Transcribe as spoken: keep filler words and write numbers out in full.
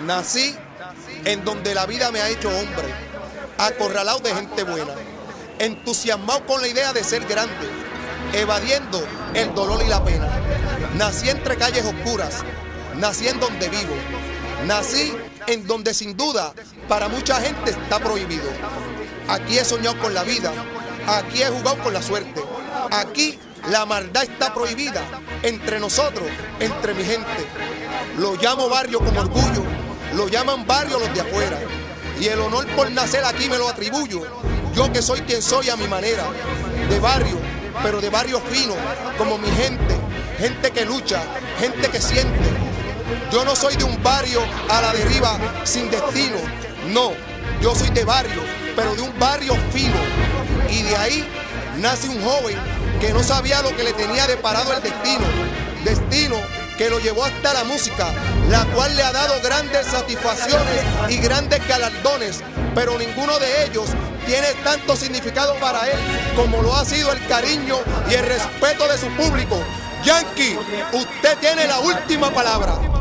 Nací en donde la vida me ha hecho hombre, acorralado de gente buena, entusiasmado con la idea de ser grande, evadiendo el dolor y la pena. Nací entre calles oscuras, nací en donde vivo, nací en donde sin duda para mucha gente está prohibido. Aquí he soñado con la vida, aquí he jugado con la suerte, aquí la maldad está prohibida entre nosotros, entre mi gente. Lo llamo barrio con orgullo, lo llaman barrio los de afuera, y el honor por nacer aquí me lo atribuyo, yo que soy quien soy a mi manera, de barrio, pero de barrio fino, como mi gente, gente que lucha, gente que siente. Yo no soy de un barrio a la deriva sin destino, no, yo soy de barrio, pero de un barrio fino, y de ahí nace un joven que no sabía lo que le tenía deparado el destino, destino que lo llevó hasta la música, la cual le ha dado grandes satisfacciones y grandes galardones, pero ninguno de ellos tiene tanto significado para él como lo ha sido el cariño y el respeto de su público. Yankee, usted tiene la última palabra.